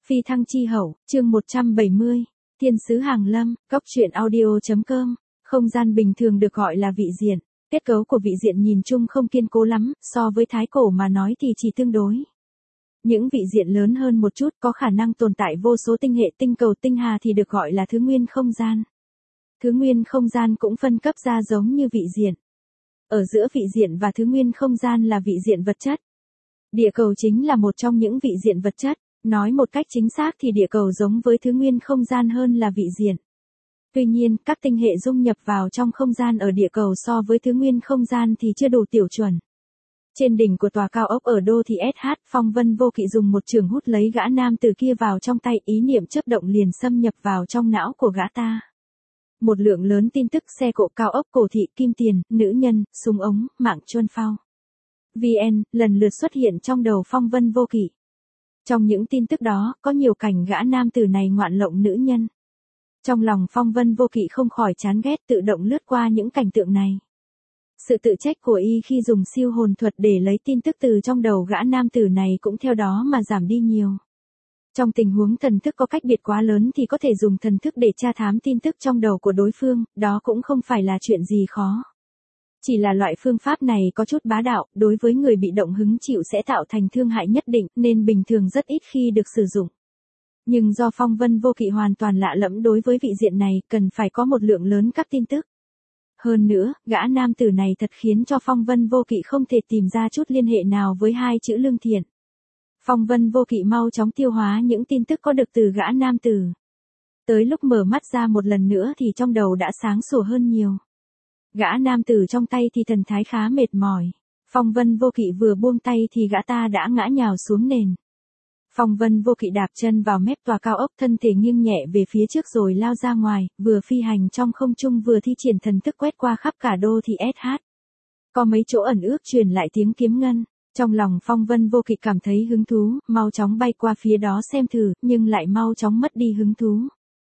Phi thăng chi hậu, chương 170, Thiên sứ hàng lâm, góc truyện audio.com, không gian bình thường được gọi là vị diện. Kết cấu của vị diện nhìn chung không kiên cố lắm, so với thái cổ mà nói thì chỉ tương đối. Những vị diện lớn hơn một chút có khả năng tồn tại vô số tinh hệ tinh cầu tinh hà thì được gọi là thứ nguyên không gian. Thứ nguyên không gian cũng phân cấp ra giống như vị diện. Ở giữa vị diện và thứ nguyên không gian là vị diện vật chất. Địa cầu chính là một trong những vị diện vật chất. Nói một cách chính xác thì địa cầu giống với thứ nguyên không gian hơn là vị diện. Tuy nhiên, các tinh hệ dung nhập vào trong không gian ở địa cầu so với thứ nguyên không gian thì chưa đủ tiêu chuẩn. Trên đỉnh của tòa cao ốc ở đô thị SH, Phong Vân Vô Kỵ dùng một chưởng hút lấy gã nam từ kia vào trong tay, ý niệm chớp động liền xâm nhập vào trong não của gã ta. Một lượng lớn tin tức xe cộ cao ốc cổ thị, kim tiền, nữ nhân, súng ống, mạng chuôn phao. VN, lần lượt xuất hiện trong đầu Phong Vân Vô Kỵ. Trong những tin tức đó, có nhiều cảnh gã nam tử này ngoạn lộng nữ nhân. Trong lòng Phong Vân Vô Kỵ không khỏi chán ghét, tự động lướt qua những cảnh tượng này. Sự tự trách của y khi dùng siêu hồn thuật để lấy tin tức từ trong đầu gã nam tử này cũng theo đó mà giảm đi nhiều. Trong tình huống thần thức có cách biệt quá lớn thì có thể dùng thần thức để tra thám tin tức trong đầu của đối phương, đó cũng không phải là chuyện gì khó. Chỉ là loại phương pháp này có chút bá đạo, đối với người bị động hứng chịu sẽ tạo thành thương hại nhất định, nên bình thường rất ít khi được sử dụng. Nhưng do Phong Vân Vô Kỵ hoàn toàn lạ lẫm đối với vị diện này, cần phải có một lượng lớn các tin tức. Hơn nữa, gã nam tử này thật khiến cho Phong Vân Vô Kỵ không thể tìm ra chút liên hệ nào với hai chữ lương thiện. Phong Vân Vô Kỵ mau chóng tiêu hóa những tin tức có được từ gã nam tử. Tới lúc mở mắt ra một lần nữa thì trong đầu đã sáng sủa hơn nhiều. Gã nam tử trong tay thì thần thái khá mệt mỏi. Phong Vân Vô Kỵ vừa buông tay thì gã ta đã ngã nhào xuống nền. Phong Vân Vô Kỵ đạp chân vào mép tòa cao ốc, thân thể nghiêng nhẹ về phía trước rồi lao ra ngoài, vừa phi hành trong không trung vừa thi triển thần thức quét qua khắp cả đô thị SH. Có mấy chỗ ẩn ước truyền lại tiếng kiếm ngân. Trong lòng Phong Vân Vô Kỵ cảm thấy hứng thú, mau chóng bay qua phía đó xem thử, nhưng lại mau chóng mất đi hứng thú.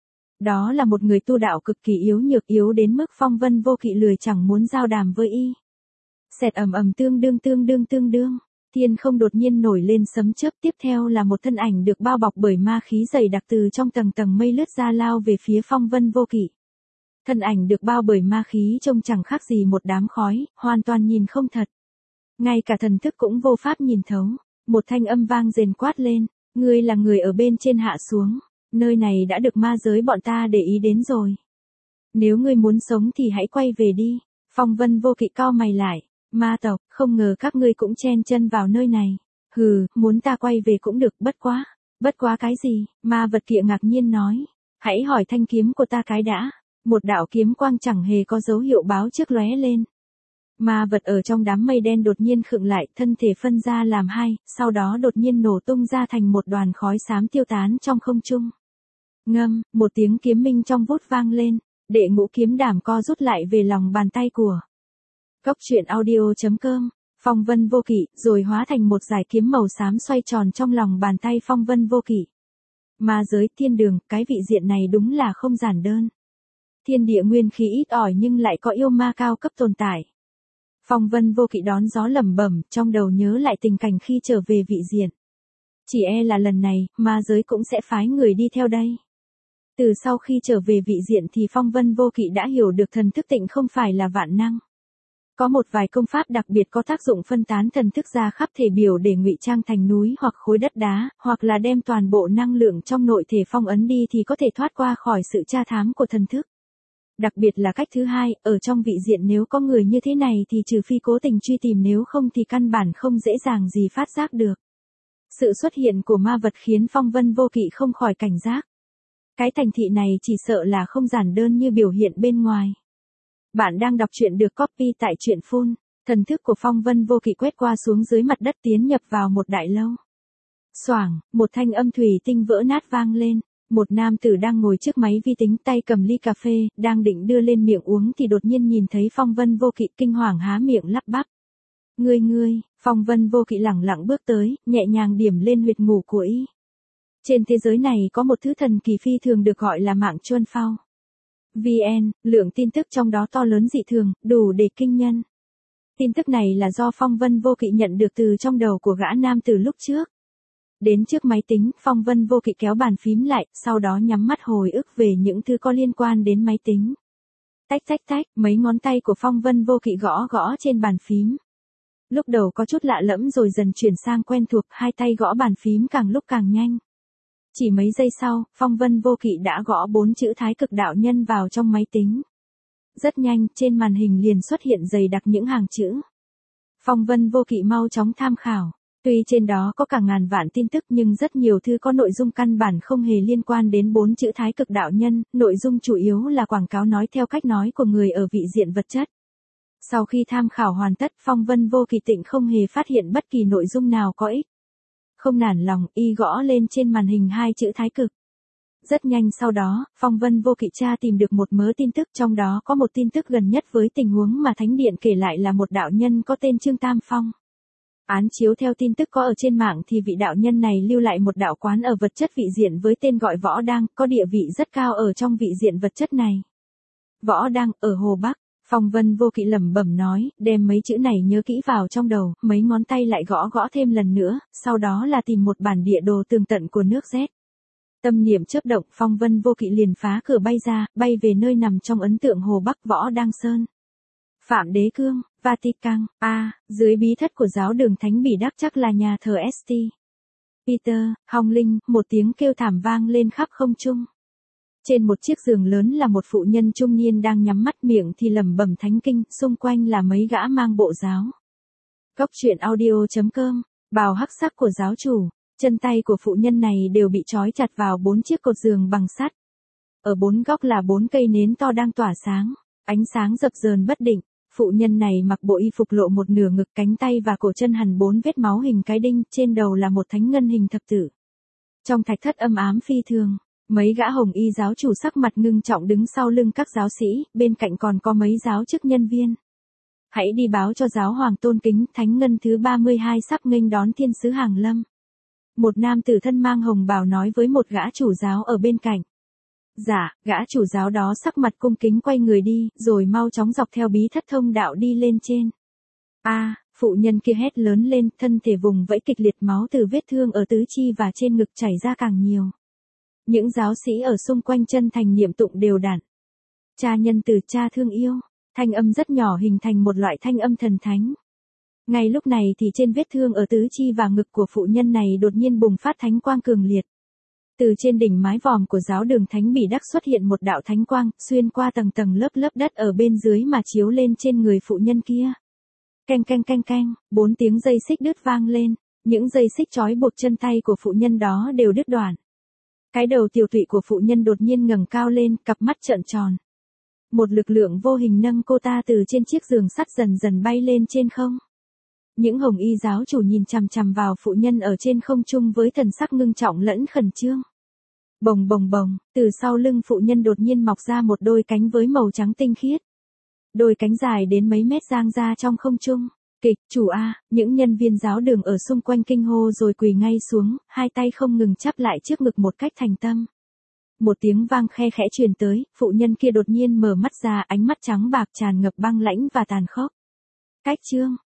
Đó là một người tu đạo cực kỳ yếu nhược, yếu đến mức Phong Vân Vô Kỵ lười chẳng muốn giao đàm với y. Xẹt ầm ầm tương đương. Thiên không đột nhiên nổi lên sấm chớp, tiếp theo là một thân ảnh được bao bọc bởi ma khí dày đặc từ trong tầng tầng mây lướt ra lao về phía Phong Vân Vô Kỵ. Thân ảnh được bao bởi ma khí trông chẳng khác gì một đám khói, hoàn toàn nhìn không thật. Ngay cả thần thức cũng vô pháp nhìn thấu. Một thanh âm vang rền quát lên, ngươi là người ở bên trên hạ xuống. Nơi này đã được ma giới bọn ta để ý đến rồi. Nếu ngươi muốn sống thì hãy quay về đi. Phong Vân Vô Kỵ cau mày lại. Ma tộc, không ngờ các ngươi cũng chen chân vào nơi này. Hừ, muốn ta quay về cũng được, bất quá. Bất quá cái gì? Ma vật kia ngạc nhiên nói. Hãy hỏi thanh kiếm của ta cái đã. Một đạo kiếm quang chẳng hề có dấu hiệu báo trước lóe lên. Ma vật ở trong đám mây đen đột nhiên khựng lại, thân thể phân ra làm hai, sau đó đột nhiên nổ tung ra thành một đoàn khói xám tiêu tán trong không trung. Ngâm, một tiếng kiếm minh trong vút vang lên, đệ ngũ kiếm đảm co rút lại về lòng bàn tay của góc truyện audio.com, Phong Vân Vô Kỵ, rồi hóa thành một dải kiếm màu xám xoay tròn trong lòng bàn tay Phong Vân Vô Kỵ. Ma giới, thiên đường, cái vị diện này đúng là không giản đơn. Thiên địa nguyên khí ít ỏi nhưng lại có yêu ma cao cấp tồn tại. Phong Vân Vô Kỵ đón gió lẩm bẩm, trong đầu nhớ lại tình cảnh khi trở về vị diện. Chỉ e là lần này, ma giới cũng sẽ phái người đi theo đây. Từ sau khi trở về vị diện thì Phong Vân Vô Kỵ đã hiểu được thần thức tịnh không phải là vạn năng. Có một vài công pháp đặc biệt có tác dụng phân tán thần thức ra khắp thể biểu để ngụy trang thành núi hoặc khối đất đá, hoặc là đem toàn bộ năng lượng trong nội thể phong ấn đi thì có thể thoát qua khỏi sự tra thám của thần thức. Đặc biệt là cách thứ hai, ở trong vị diện nếu có người như thế này thì trừ phi cố tình truy tìm, nếu không thì căn bản không dễ dàng gì phát giác được. Sự xuất hiện của ma vật khiến Phong Vân Vô Kỵ không khỏi cảnh giác. Cái thành thị này chỉ sợ là không giản đơn như biểu hiện bên ngoài. Bạn đang đọc truyện được copy tại truyện Phun. Thần thức của Phong Vân Vô Kỵ quét qua xuống dưới mặt đất tiến nhập vào một đại lâu. Xoảng, một thanh âm thủy tinh vỡ nát vang lên. Một nam tử đang ngồi trước máy vi tính, tay cầm ly cà phê, đang định đưa lên miệng uống thì đột nhiên nhìn thấy Phong Vân Vô Kỵ, kinh hoàng há miệng lắp bắp. Ngươi, Phong Vân Vô Kỵ lẳng lặng bước tới, nhẹ nhàng điểm lên huyệt ngủ của y. Trên thế giới này có một thứ thần kỳ phi thường được gọi là mạng chuôn phao. VN, lượng tin tức trong đó to lớn dị thường, đủ để kinh nhân. Tin tức này là do Phong Vân Vô Kỵ nhận được từ trong đầu của gã nam từ lúc trước. Đến trước máy tính, Phong Vân Vô Kỵ kéo bàn phím lại, sau đó nhắm mắt hồi ức về những thứ có liên quan đến máy tính. Tách tách tách, mấy ngón tay của Phong Vân Vô Kỵ gõ gõ trên bàn phím. Lúc đầu có chút lạ lẫm rồi dần chuyển sang quen thuộc, hai tay gõ bàn phím càng lúc càng nhanh. Chỉ mấy giây sau, Phong Vân Vô Kỵ đã gõ 4 chữ Thái Cực Đạo Nhân vào trong máy tính. Rất nhanh, trên màn hình liền xuất hiện dày đặc những hàng chữ. Phong Vân Vô Kỵ mau chóng tham khảo. Tuy trên đó có cả ngàn vạn tin tức nhưng rất nhiều thứ có nội dung căn bản không hề liên quan đến 4 chữ Thái Cực Đạo Nhân, nội dung chủ yếu là quảng cáo nói theo cách nói của người ở vị diện vật chất. Sau khi tham khảo hoàn tất, Phong Vân Vô Kỵ Tịnh không hề phát hiện bất kỳ nội dung nào có ích. Không nản lòng, y gõ lên trên màn hình 2 chữ Thái Cực. Rất nhanh sau đó, Phong Vân Vô Kỵ tra tìm được một mớ tin tức, trong đó có một tin tức gần nhất với tình huống mà Thánh Điện kể lại là một đạo nhân có tên Trương Tam Phong. Án chiếu theo tin tức có ở trên mạng thì vị đạo nhân này lưu lại một đạo quán ở vật chất vị diện với tên gọi Võ Đang, có địa vị rất cao ở trong vị diện vật chất này. Võ Đang, ở Hồ Bắc. Phong Vân Vô Kỵ lẩm bẩm nói, đem mấy chữ này nhớ kỹ vào trong đầu, mấy ngón tay lại gõ gõ thêm lần nữa, sau đó là tìm một bản địa đồ tường tận của nước Z. Tâm niệm chớp động, Phong Vân Vô Kỵ liền phá cửa bay ra, bay về nơi nằm trong ấn tượng Hồ Bắc Võ Đang Sơn. Phạm Đế Cương, Vatican, dưới bí thất của giáo đường Thánh Bỉ Đắc chắc là nhà thờ St. Peter, Hong Linh, một tiếng kêu thảm vang lên khắp không trung. Trên một chiếc giường lớn là một phụ nhân trung niên đang nhắm mắt, miệng thì lẩm bẩm thánh kinh, xung quanh là mấy gã mang bộ giáo. Cốc truyện audio.com, bào hắc sắc của giáo chủ, chân tay của phụ nhân này đều bị trói chặt vào 4 chiếc cột giường bằng sắt. Ở 4 góc là 4 cây nến to đang tỏa sáng, ánh sáng dập dờn bất định. Phụ nhân này mặc bộ y phục lộ một nửa ngực, cánh tay và cổ chân hằn 4 vết máu hình cái đinh, trên đầu là một thánh ngân hình thập tử. Trong thạch thất âm ám phi thường, mấy gã hồng y giáo chủ sắc mặt ngưng trọng đứng sau lưng các giáo sĩ, bên cạnh còn có mấy giáo chức nhân viên. Hãy đi báo cho giáo hoàng tôn kính, thánh ngân thứ 32 sắp nghênh đón thiên sứ Hàng Lâm. Một nam tử thân mang hồng bào nói với một gã chủ giáo ở bên cạnh. Dạ, gã chủ giáo đó sắc mặt cung kính quay người đi, rồi mau chóng dọc theo bí thất thông đạo đi lên trên. Phụ nhân kia hét lớn lên, thân thể vùng vẫy kịch liệt, máu từ vết thương ở tứ chi và trên ngực chảy ra càng nhiều. Những giáo sĩ ở xung quanh chân thành niệm tụng đều đặn. Cha nhân từ, cha thương yêu, thanh âm rất nhỏ hình thành một loại thanh âm thần thánh. Ngay lúc này thì trên vết thương ở tứ chi và ngực của phụ nhân này đột nhiên bùng phát thánh quang cường liệt. Từ trên đỉnh mái vòm của giáo đường Thánh Bỉ Đắc xuất hiện một đạo thánh quang, xuyên qua tầng tầng lớp lớp đất ở bên dưới mà chiếu lên trên người phụ nhân kia. Canh canh canh canh, 4 tiếng dây xích đứt vang lên, những dây xích trói buộc chân tay của phụ nhân đó đều đứt đoạn. Cái đầu tiều tụy của phụ nhân đột nhiên ngẩng cao lên, cặp mắt trợn tròn. Một lực lượng vô hình nâng cô ta từ trên chiếc giường sắt dần dần bay lên trên không. Những hồng y giáo chủ nhìn chằm chằm vào phụ nhân ở trên không trung với thần sắc ngưng trọng lẫn khẩn trương. Bồng bồng bồng, từ sau lưng phụ nhân đột nhiên mọc ra một đôi cánh với màu trắng tinh khiết. Đôi cánh dài đến mấy mét dang ra trong không trung. Kịch, chủ những nhân viên giáo đường ở xung quanh kinh hô rồi quỳ ngay xuống, hai tay không ngừng chắp lại trước ngực một cách thành tâm. Một tiếng vang khe khẽ truyền tới, phụ nhân kia đột nhiên mở mắt ra, ánh mắt trắng bạc tràn ngập băng lãnh và tàn khốc. Cách chương,